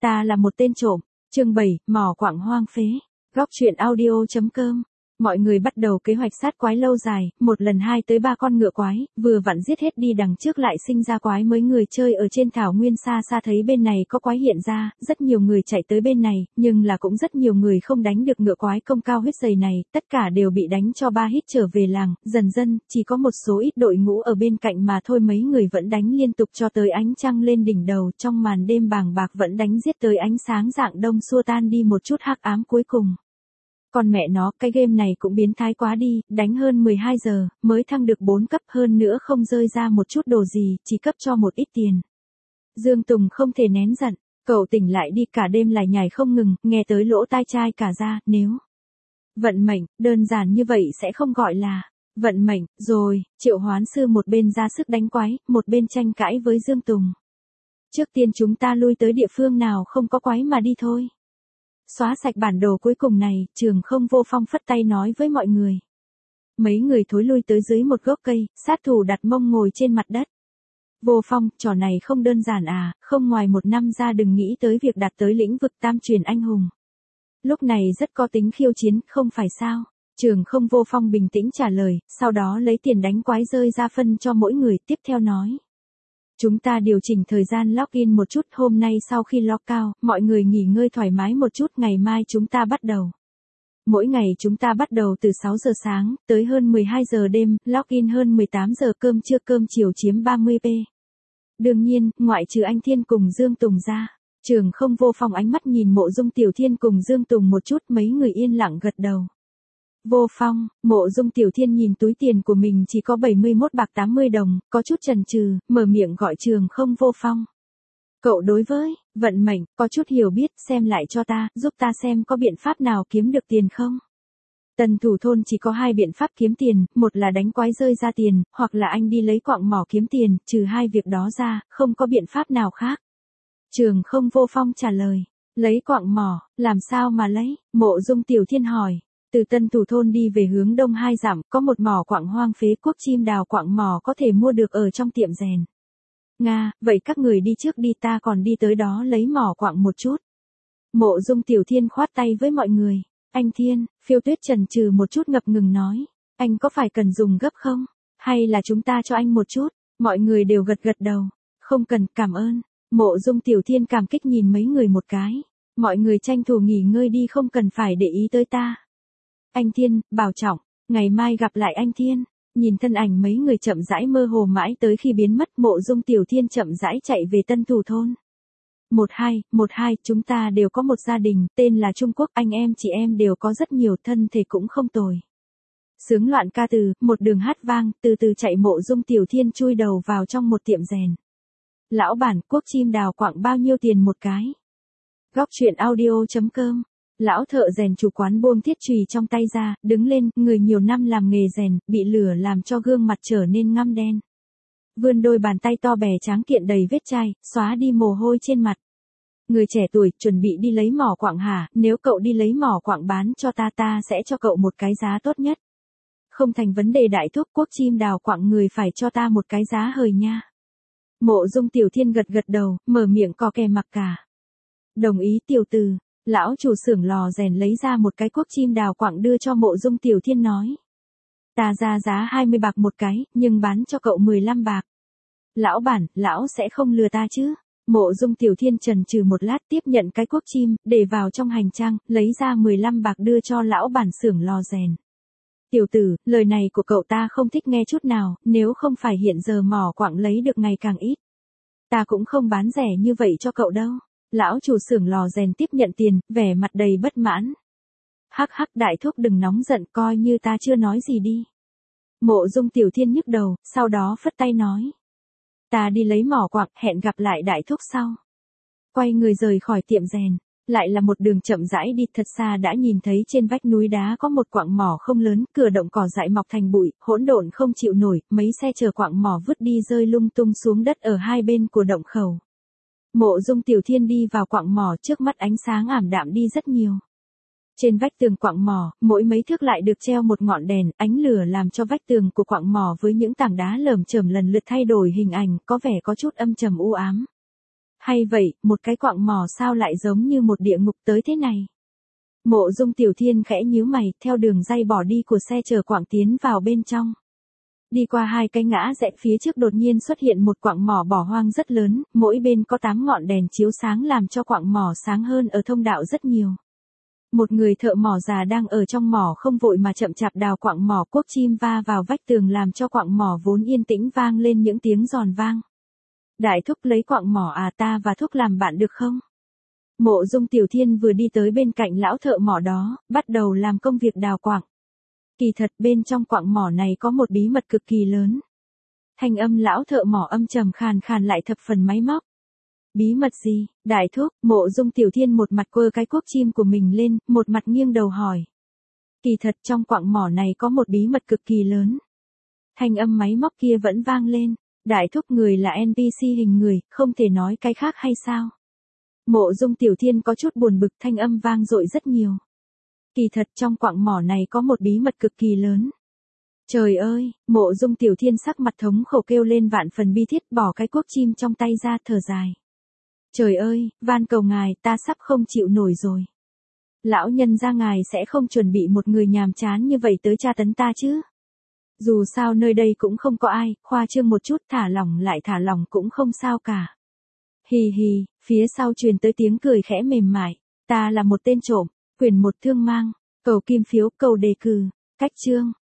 Ta là một tên trộm. Chương 7, mỏ quặng hoang phế. Góc truyện audio.com. Mọi người bắt đầu kế hoạch sát quái lâu dài, một lần 2 tới 3 con ngựa quái, vừa vặn giết hết đi đằng trước lại sinh ra quái mới. Người chơi ở trên thảo nguyên xa xa thấy bên này có quái hiện ra, rất nhiều người chạy tới bên này, nhưng là cũng rất nhiều người không đánh được ngựa quái công cao huyết dày này, tất cả đều bị đánh cho 3 hit trở về làng. Dần dần, chỉ có một số ít đội ngũ ở bên cạnh mà thôi, mấy người vẫn đánh liên tục cho tới ánh trăng lên đỉnh đầu, trong màn đêm bàng bạc vẫn đánh giết tới ánh sáng rạng đông xua tan đi một chút hắc ám cuối cùng. Còn mẹ nó, cái game này cũng biến thái quá đi, đánh hơn 12 giờ, mới thăng được 4 cấp, hơn nữa không rơi ra một chút đồ gì, chỉ cấp cho một ít tiền. Dương Tùng không thể nén giận, cậu tỉnh lại đi, cả đêm lại nhảy không ngừng, nghe tới lỗ tai chai cả ra, nếu vận mệnh, đơn giản như vậy sẽ không gọi là vận mệnh, rồi, Triệu Hoán Sư một bên ra sức đánh quái, một bên tranh cãi với Dương Tùng. Trước tiên chúng ta lui tới địa phương nào không có quái mà đi thôi. Xóa sạch bản đồ cuối cùng này, Trường Không Vô Phong phất tay nói với mọi người. Mấy người thối lui tới dưới một gốc cây, sát thủ đặt mông ngồi trên mặt đất. Vô Phong, trò này không đơn giản à, không ngoài 1 năm ra đừng nghĩ tới việc đạt tới lĩnh vực tam truyền anh hùng. Lúc này rất có tính khiêu chiến, không phải sao? Trường Không Vô Phong bình tĩnh trả lời, sau đó lấy tiền đánh quái rơi ra phân cho mỗi người, tiếp theo nói. Chúng ta điều chỉnh thời gian login một chút, hôm nay sau khi lock out, mọi người nghỉ ngơi thoải mái một chút, ngày mai chúng ta bắt đầu. Mỗi ngày chúng ta bắt đầu từ 6 giờ sáng, tới hơn 12 giờ đêm, login hơn 18 giờ, cơm trưa cơm chiều chiếm 30p. Đương nhiên, ngoại trừ anh Thiên cùng Dương Tùng ra. Trường Không Vô Phong ánh mắt nhìn Mộ Dung Tiểu Thiên cùng Dương Tùng một chút, mấy người yên lặng gật đầu. Vô Phong, Mộ Dung Tiểu Thiên nhìn túi tiền của mình chỉ có 71 bạc 80 đồng, có chút chần chừ, mở miệng gọi Trường Không Vô Phong. Cậu đối với vận mệnh có chút hiểu biết, xem lại cho ta, giúp ta xem có biện pháp nào kiếm được tiền không? Tần thủ thôn chỉ có 2 biện pháp kiếm tiền, một là đánh quái rơi ra tiền, hoặc là anh đi lấy quặng mỏ kiếm tiền, trừ 2 việc đó ra, không có biện pháp nào khác. Trường Không Vô Phong trả lời, lấy quặng mỏ, làm sao mà lấy? Mộ Dung Tiểu Thiên hỏi. Từ Tân Thủ thôn đi về hướng đông 2 dặm, có một mỏ quặng hoang phế, Quốc Chim Đào quặng mỏ có thể mua được ở trong tiệm rèn. Nga, vậy các người đi trước đi, ta còn đi tới đó lấy mỏ quặng một chút. Mộ Dung Tiểu Thiên khoát tay với mọi người. Anh Thiên, Phiêu Tuyết chần chừ một chút ngập ngừng nói. Anh có phải cần dùng gấp không? Hay là chúng ta cho anh một chút? Mọi người đều gật gật đầu. Không cần, cảm ơn. Mộ Dung Tiểu Thiên cảm kích nhìn mấy người một cái. Mọi người tranh thủ nghỉ ngơi đi, không cần phải để ý tới ta. Anh Thiên, bảo trọng, ngày mai gặp lại anh Thiên. Nhìn thân ảnh mấy người chậm rãi mơ hồ mãi tới khi biến mất, Mộ Dung Tiểu Thiên chậm rãi chạy về Tân Thủ thôn. 12, chúng ta đều có một gia đình, tên là Trung Quốc, anh em chị em đều có rất nhiều, thân thể cũng không tồi. Sướng loạn ca từ, một đường hát vang, từ từ chạy. Mộ Dung Tiểu Thiên chui đầu vào trong một tiệm rèn. Lão bản, Quốc Chim Đào quặng bao nhiêu tiền một cái? Góc truyện audio.com. Lão thợ rèn chủ quán buông thiết chùy trong tay ra, đứng lên, người nhiều năm làm nghề rèn, bị lửa làm cho gương mặt trở nên ngăm đen. Vươn đôi bàn tay to bè tráng kiện đầy vết chai, xóa đi mồ hôi trên mặt. Người trẻ tuổi, chuẩn bị đi lấy mỏ quặng hả? Nếu cậu đi lấy mỏ quặng bán cho ta, ta sẽ cho cậu một cái giá tốt nhất. Không thành vấn đề đại thúc, Quốc Chim Đào quặng người phải cho ta một cái giá hời nha. Mộ Dung Tiểu Thiên gật gật đầu, mở miệng co kè mặc cả. Đồng ý tiểu từ. Lão chủ xưởng lò rèn lấy ra một cái Quốc Chim Đào quặng đưa cho Mộ Dung Tiểu Thiên nói. Ta ra giá 20 bạc một cái, nhưng bán cho cậu 15 bạc. Lão bản, lão sẽ không lừa ta chứ? Mộ Dung Tiểu Thiên chần chừ một lát, tiếp nhận cái cuốc chim, để vào trong hành trang, lấy ra 15 bạc đưa cho lão bản xưởng lò rèn. Tiểu tử, lời này của cậu ta không thích nghe chút nào, nếu không phải hiện giờ mỏ quặng lấy được ngày càng ít. Ta cũng không bán rẻ như vậy cho cậu đâu. Lão chủ xưởng lò rèn tiếp nhận tiền, vẻ mặt đầy bất mãn. Hắc hắc, đại thúc đừng nóng giận, coi như ta chưa nói gì đi. Mộ Dung Tiểu Thiên nhức đầu, sau đó phất tay nói. Ta đi lấy mỏ quặng, hẹn gặp lại đại thúc sau. Quay người rời khỏi tiệm rèn, lại là một đường chậm rãi đi, thật xa đã nhìn thấy trên vách núi đá có một quặng mỏ không lớn, cửa động cỏ dại mọc thành bụi, hỗn độn không chịu nổi, mấy xe chở quặng mỏ vứt đi rơi lung tung xuống đất ở hai bên của động khẩu. Mộ Dung Tiểu Thiên đi vào quặng mỏ, trước mắt ánh sáng ảm đạm đi rất nhiều. Trên vách tường quặng mỏ, mỗi mấy thước lại được treo một ngọn đèn, ánh lửa làm cho vách tường của quặng mỏ với những tảng đá lởm chởm lần lượt thay đổi hình ảnh, có vẻ có chút âm trầm u ám. Hay vậy, một cái quặng mỏ sao lại giống như một địa ngục tới thế này? Mộ Dung Tiểu Thiên khẽ nhíu mày, theo đường ray bỏ đi của xe chở quặng tiến vào bên trong. Đi qua hai cái ngã rẽ phía trước đột nhiên xuất hiện một quặng mỏ bỏ hoang rất lớn, mỗi bên có 8 ngọn đèn chiếu sáng làm cho quặng mỏ sáng hơn ở thông đạo rất nhiều. Một người thợ mỏ già đang ở trong mỏ không vội mà chậm chạp đào quặng mỏ, cuốc chim va vào vách tường làm cho quặng mỏ vốn yên tĩnh vang lên những tiếng giòn vang. Đại thúc lấy quặng mỏ à, ta và thúc làm bạn được không? Mộ Dung Tiểu Thiên vừa đi tới bên cạnh lão thợ mỏ đó, bắt đầu làm công việc đào quặng. Kỳ thật bên trong quặng mỏ này có một bí mật cực kỳ lớn. Thanh âm lão thợ mỏ âm trầm khàn khàn lại thập phần máy móc. Bí mật gì, đại thúc? Mộ Dung Tiểu Thiên một mặt quơ cái cuốc chim của mình lên, một mặt nghiêng đầu hỏi. Kỳ thật trong quặng mỏ này có một bí mật cực kỳ lớn. Thanh âm máy móc kia vẫn vang lên. Đại thúc, người là NPC hình người, không thể nói cái khác hay sao? Mộ Dung Tiểu Thiên có chút buồn bực, thanh âm vang dội rất nhiều. Kỳ thật trong quặng mỏ này có một bí mật cực kỳ lớn. Trời ơi, Mộ Dung Tiểu Thiên sắc mặt thống khổ kêu lên vạn phần bi thiết, bỏ cái cuốc chim trong tay ra thở dài. Trời ơi, van cầu ngài, ta sắp không chịu nổi rồi. Lão nhân gia ngài sẽ không chuẩn bị một người nhàm chán như vậy tới tra tấn ta chứ? Dù sao nơi đây cũng không có ai, khoa trương một chút, thả lỏng lại thả lỏng cũng không sao cả. Hì hì, phía sau truyền tới tiếng cười khẽ mềm mại. Ta là một tên trộm, quyển 1 thương mang, cầu kim phiếu, cầu đề cử, cách chương.